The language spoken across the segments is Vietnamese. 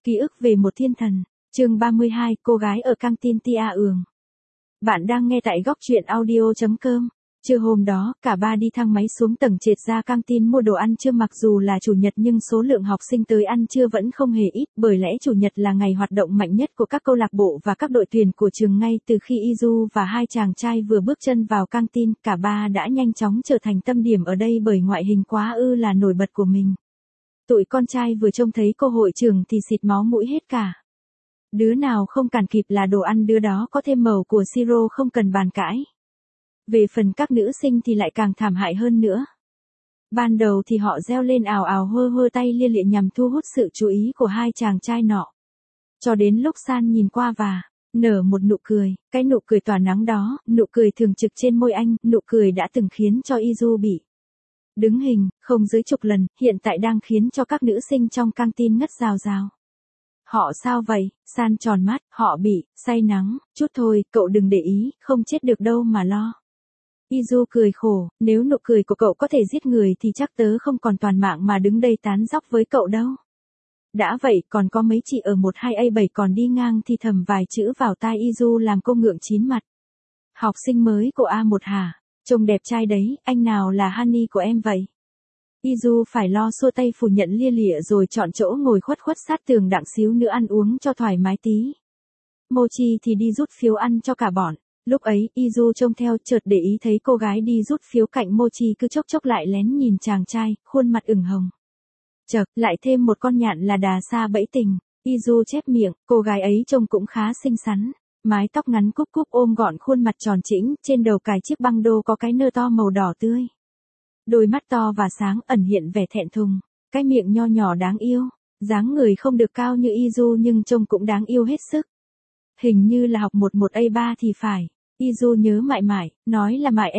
Ký ức về một thiên thần, chương 32, cô gái ở căng tin Tia Ường. Bạn đang nghe tại góc truyện audio.com. Trưa hôm đó, cả ba đi thang máy xuống tầng trệt ra căng tin mua đồ ăn trưa. Mặc dù là chủ nhật nhưng số lượng học sinh tới ăn trưa vẫn không hề ít, bởi lẽ chủ nhật là ngày hoạt động mạnh nhất của các câu lạc bộ và các đội tuyển của trường. Ngay từ khi Izu và hai chàng trai vừa bước chân vào căng tin, cả ba đã nhanh chóng trở thành tâm điểm ở đây bởi ngoại hình quá là nổi bật của mình. Tụi con trai vừa trông thấy cô hội trưởng thì xịt máu mũi hết cả. Đứa nào không cản kịp là đồ ăn đứa đó có thêm màu của siro không cần bàn cãi. Về phần các nữ sinh thì lại càng thảm hại hơn nữa. Ban đầu thì họ reo lên ào ào hơ tay lia lịa nhằm thu hút sự chú ý của hai chàng trai nọ. Cho đến lúc San nhìn qua và nở một nụ cười, cái nụ cười tỏa nắng đó, nụ cười thường trực trên môi anh, nụ cười đã từng khiến cho Izu bị đứng hình, không dưới chục lần, hiện tại đang khiến cho các nữ sinh trong căng tin ngất rào rào. Họ sao vậy? San tròn mắt, họ bị say nắng, chút thôi, cậu đừng để ý, không chết được đâu mà lo. Izu cười khổ, nếu nụ cười của cậu có thể giết người thì chắc tớ không còn toàn mạng mà đứng đây tán dóc với cậu đâu. Đã vậy, còn có mấy chị ở 12A7 còn đi ngang thì thầm vài chữ vào tai Izu làm cô ngượng chín mặt. Học sinh mới của A1 hả? Trông đẹp trai đấy, anh nào là honey của em vậy? Izu phải lo xua tay phủ nhận lia lịa rồi chọn chỗ ngồi khuất sát tường đặng xíu nữa ăn uống cho thoải mái tí. Mochi thì đi rút phiếu ăn cho cả bọn. Lúc ấy, Izu trông theo chợt để ý thấy cô gái đi rút phiếu cạnh Mochi cứ chốc lại lén nhìn chàng trai, khuôn mặt ửng hồng. Chợt, lại thêm một con nhạn là đà sa bẫy tình. Izu chép miệng, cô gái ấy trông cũng khá xinh xắn. Mái tóc ngắn cúp ôm gọn khuôn mặt tròn trĩnh, trên đầu cài chiếc băng đô có cái nơ to màu đỏ tươi. Đôi mắt to và sáng ẩn hiện vẻ thẹn thùng, cái miệng nho nhỏ đáng yêu, dáng người không được cao như Izu nhưng trông cũng đáng yêu hết sức. Hình như là học 11A3 thì phải. Izu nhớ mại, nói là mại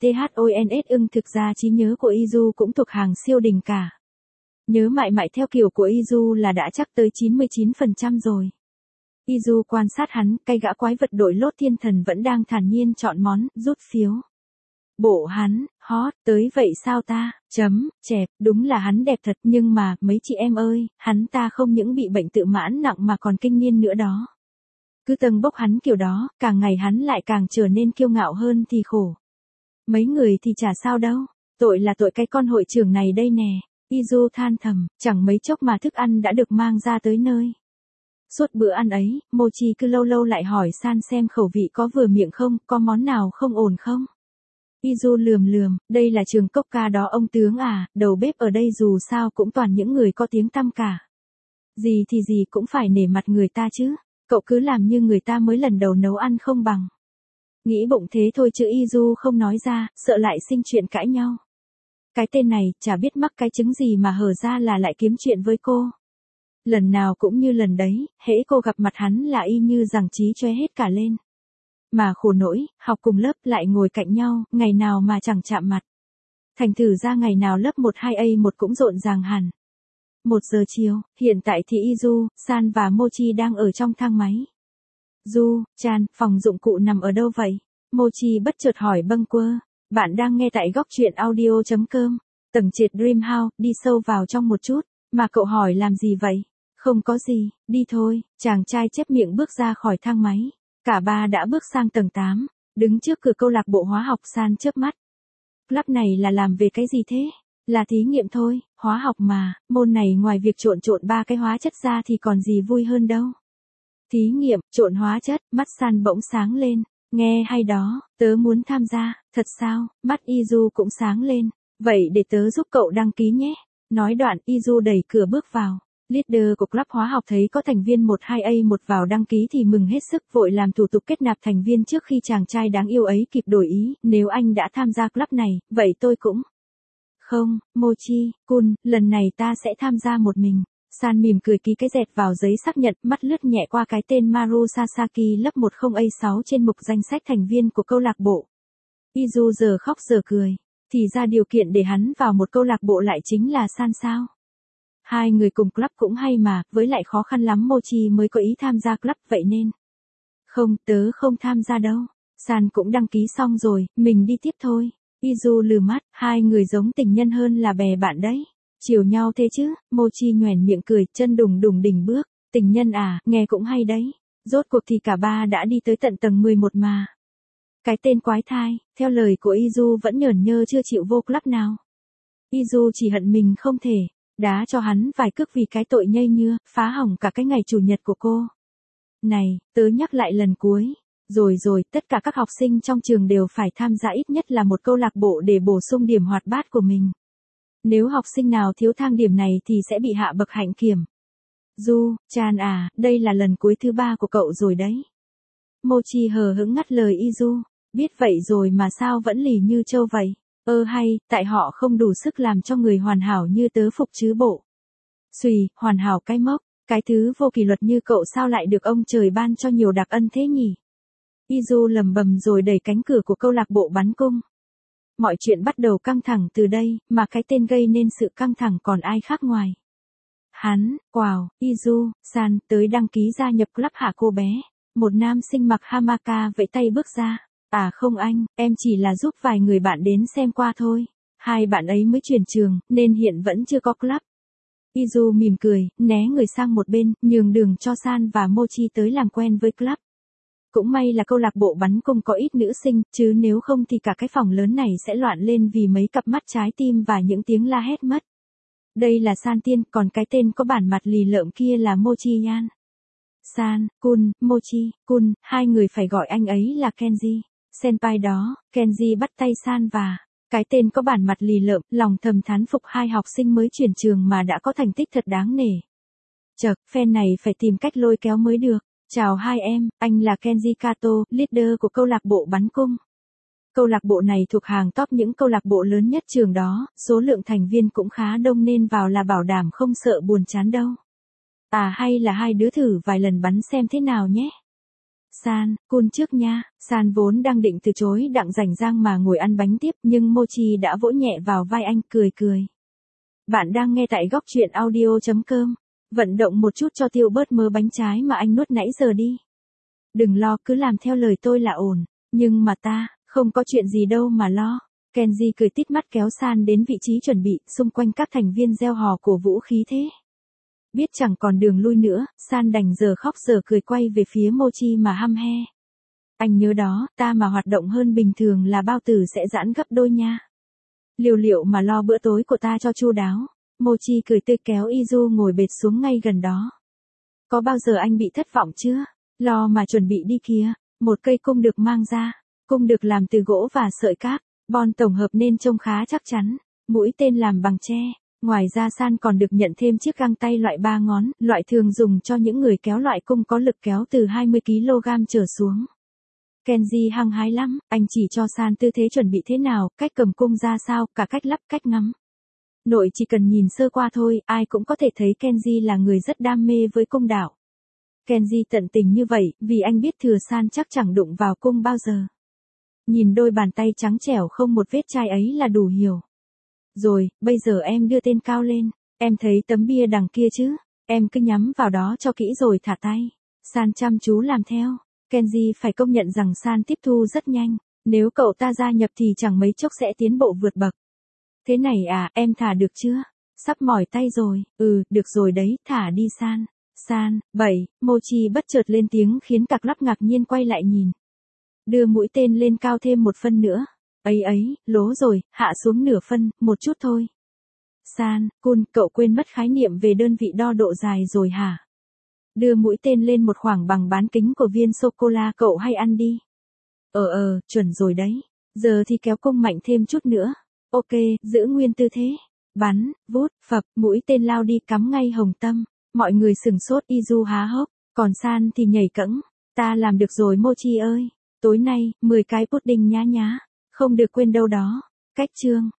MITHONS thực ra trí nhớ của Izu cũng thuộc hàng siêu đỉnh cả. Nhớ mại theo kiểu của Izu là đã chắc tới 99% rồi. Izu quan sát hắn, cái gã quái vật đội lốt thiên thần vẫn đang thản nhiên chọn món, rút phiếu. Bộ hắn, hot, tới vậy sao ta, chẹp, đúng là hắn đẹp thật nhưng mà, mấy chị em ơi, hắn ta không những bị bệnh tự mãn nặng mà còn kinh niên nữa đó. Cứ tâng bốc hắn kiểu đó, càng ngày hắn lại càng trở nên kiêu ngạo hơn thì khổ. Mấy người thì chả sao đâu, tội là tội cái con hội trưởng này đây nè. Izu than thầm, chẳng mấy chốc mà thức ăn đã được mang ra tới nơi. Suốt bữa ăn ấy, Mochi cứ lâu lại hỏi San xem khẩu vị có vừa miệng không, có món nào không ổn không. Izu lườm, đây là trường cốc ca đó ông tướng à, đầu bếp ở đây dù sao cũng toàn những người có tiếng tăm cả. Gì thì gì cũng phải nể mặt người ta chứ, cậu cứ làm như người ta mới lần đầu nấu ăn không bằng. Nghĩ bụng thế thôi chứ Izu không nói ra, sợ lại sinh chuyện cãi nhau. Cái tên này, chả biết mắc cái chứng gì mà hở ra là lại kiếm chuyện với cô. Lần nào cũng như lần đấy, hễ cô gặp mặt hắn là y như rằng trí choe hết cả lên. Mà khổ nỗi, học cùng lớp lại ngồi cạnh nhau, ngày nào mà chẳng chạm mặt. Thành thử ra ngày nào lớp 12A1 cũng rộn ràng hẳn. 1 giờ chiều, hiện tại thì Izu, San và Mochi đang ở trong thang máy. Chan, phòng dụng cụ nằm ở đâu vậy? Mochi bất chợt hỏi bâng quơ. Bạn đang nghe tại góc truyện audio.com. Tầng trệt Dream House, đi sâu vào trong một chút. Mà cậu hỏi làm gì vậy? Không có gì, đi thôi. Chàng trai chép miệng bước ra khỏi thang máy. Cả ba đã bước sang tầng 8, đứng trước cửa câu lạc bộ hóa học. San chớp mắt. Club này là làm về cái gì thế? Là thí nghiệm thôi, hóa học mà, môn này ngoài việc trộn 3 cái hóa chất ra thì còn gì vui hơn đâu. Thí nghiệm, trộn hóa chất, mắt San bỗng sáng lên. Nghe hay đó, tớ muốn tham gia, thật sao? Mắt Izu cũng sáng lên. Vậy để tớ giúp cậu đăng ký nhé. Nói đoạn, Izu đẩy cửa bước vào. Leader của club hóa học thấy có thành viên 12A1 vào đăng ký thì mừng hết sức, vội làm thủ tục kết nạp thành viên trước khi chàng trai đáng yêu ấy kịp đổi ý. Nếu anh đã tham gia club này, vậy tôi cũng. Không, Mochi-kun, lần này ta sẽ tham gia một mình. San mỉm cười ký cái dẹt vào giấy xác nhận, mắt lướt nhẹ qua cái tên Maru Sasaki lớp 10A6 trên mục danh sách thành viên của câu lạc bộ. Izu giờ khóc giờ cười. Thì ra điều kiện để hắn vào một câu lạc bộ lại chính là San sao? Hai người cùng club cũng hay mà, với lại khó khăn lắm Mochi mới có ý tham gia club vậy nên. Không, tớ không tham gia đâu. San cũng đăng ký xong rồi, mình đi tiếp thôi. Izu lừ mắt, hai người giống tình nhân hơn là bè bạn đấy. Chiều nhau thế chứ, Mochi nhoẻn miệng cười, chân đùng đỉnh bước. Tình nhân à, nghe cũng hay đấy. Rốt cuộc thì cả ba đã đi tới tận tầng 11 mà. Cái tên quái thai, theo lời của Izu vẫn nhởn nhơ chưa chịu vô club nào. Izu chỉ hận mình không thể đá cho hắn vài cước vì cái tội nhây nhưa, phá hỏng cả cái ngày chủ nhật của cô. Này, tớ nhắc lại lần cuối. Rồi, tất cả các học sinh trong trường đều phải tham gia ít nhất là một câu lạc bộ để bổ sung điểm hoạt bát của mình. Nếu học sinh nào thiếu thang điểm này thì sẽ bị hạ bậc hạnh kiểm. Chan à, đây là lần cuối thứ 3 của cậu rồi đấy. Mochi hờ hững ngắt lời Izu. Biết vậy rồi mà sao vẫn lì như trâu vậy? Hay, tại họ không đủ sức làm cho người hoàn hảo như tớ phục chứ bộ. Hoàn hảo cái mốc, cái thứ vô kỷ luật như cậu sao lại được ông trời ban cho nhiều đặc ân thế nhỉ? Izu lầm bầm rồi đẩy cánh cửa của câu lạc bộ bắn cung. Mọi chuyện bắt đầu căng thẳng từ đây, mà cái tên gây nên sự căng thẳng còn ai khác ngoài. Hắn, Izu-san, tới đăng ký gia nhập club hả cô bé? Một nam sinh mặc hamaka vẫy tay bước ra. À không anh, em chỉ là giúp vài người bạn đến xem qua thôi. Hai bạn ấy mới chuyển trường, nên hiện vẫn chưa có club. Izu mỉm cười, né người sang một bên, nhường đường cho San và Mochi tới làm quen với club. Cũng may là câu lạc bộ bắn cung có ít nữ sinh, chứ nếu không thì cả cái phòng lớn này sẽ loạn lên vì mấy cặp mắt trái tim và những tiếng la hét mất. Đây là San Tiên, còn cái tên có bản mặt lì lợm kia là Mochi Yan. San, Kun, Mochi, Kun, hai người phải gọi anh ấy là Kenji. Senpai đó, Kenji bắt tay San và cái tên có bản mặt lì lợm, lòng thầm thán phục hai học sinh mới chuyển trường mà đã có thành tích thật đáng nể. Chậc, fan này phải tìm cách lôi kéo mới được. Chào hai em, anh là Kenji Kato, leader của câu lạc bộ bắn cung. Câu lạc bộ này thuộc hàng top những câu lạc bộ lớn nhất trường đó, số lượng thành viên cũng khá đông nên vào là bảo đảm không sợ buồn chán đâu. À hay là hai đứa thử vài lần bắn xem thế nào nhé. San, Kun trước nha. San vốn đang định từ chối đặng rảnh rang mà ngồi ăn bánh tiếp nhưng Mochi đã vỗ nhẹ vào vai anh cười cười. Bạn đang nghe tại góc truyện audio.com. Vận động một chút cho tiêu bớt mớ bánh trái mà anh nuốt nãy giờ đi. Đừng lo, cứ làm theo lời tôi là ổn. Nhưng mà ta, không có chuyện gì đâu mà lo. Kenji cười tít mắt kéo San đến vị trí chuẩn bị, xung quanh các thành viên reo hò cổ vũ khí thế. Biết chẳng còn đường lui nữa, San đành giờ khóc giờ cười quay về phía Mochi mà hăm he. Anh nhớ đó, ta mà hoạt động hơn bình thường là bao tử sẽ giãn gấp đôi nha. Liệu mà lo bữa tối của ta cho chu đáo. Mochi cười tươi kéo Izu ngồi bệt xuống ngay gần đó. Có bao giờ anh bị thất vọng chưa? Lo mà chuẩn bị đi kìa. Một cây cung được mang ra. Cung được làm từ gỗ và sợi cáp. Bon tổng hợp nên trông khá chắc chắn. Mũi tên làm bằng tre. Ngoài ra San còn được nhận thêm chiếc găng tay loại 3 ngón, loại thường dùng cho những người kéo loại cung có lực kéo từ 20 kg trở xuống. Kenji hăng hái lắm, anh chỉ cho San tư thế chuẩn bị thế nào, cách cầm cung ra sao, cả cách lắp cách ngắm. Nội chỉ cần nhìn sơ qua thôi, ai cũng có thể thấy Kenji là người rất đam mê với cung đạo. Kenji tận tình như vậy, vì anh biết thừa San chắc chẳng đụng vào cung bao giờ. Nhìn đôi bàn tay trắng trẻo không một vết chai ấy là đủ hiểu. Rồi, bây giờ em đưa tên cao lên. Em thấy tấm bia đằng kia chứ? Em cứ nhắm vào đó cho kỹ rồi thả tay. San chăm chú làm theo. Kenji phải công nhận rằng San tiếp thu rất nhanh. Nếu cậu ta gia nhập thì chẳng mấy chốc sẽ tiến bộ vượt bậc. Thế này à, em thả được chưa? Sắp mỏi tay rồi. Được rồi đấy, thả đi San. San, 7, Mochi bất chợt lên tiếng khiến cả club ngạc nhiên quay lại nhìn. Đưa mũi tên lên cao thêm một phân nữa. Ấy, lố rồi, hạ xuống nửa phân, một chút thôi. San, Kun, cậu quên mất khái niệm về đơn vị đo độ dài rồi hả? Đưa mũi tên lên một khoảng bằng bán kính của viên sô-cô-la cậu hay ăn đi. Chuẩn rồi đấy. Giờ thì kéo cung mạnh thêm chút nữa. Ok, giữ nguyên tư thế. Bắn, vút, phập, mũi tên lao đi cắm ngay hồng tâm. Mọi người sửng sốt Izu há hốc, còn San thì nhảy cẫng. Ta làm được rồi Mochi ơi. Tối nay, 10 cái pudding nhá nhá. Không được quên đâu đó. Cách chương.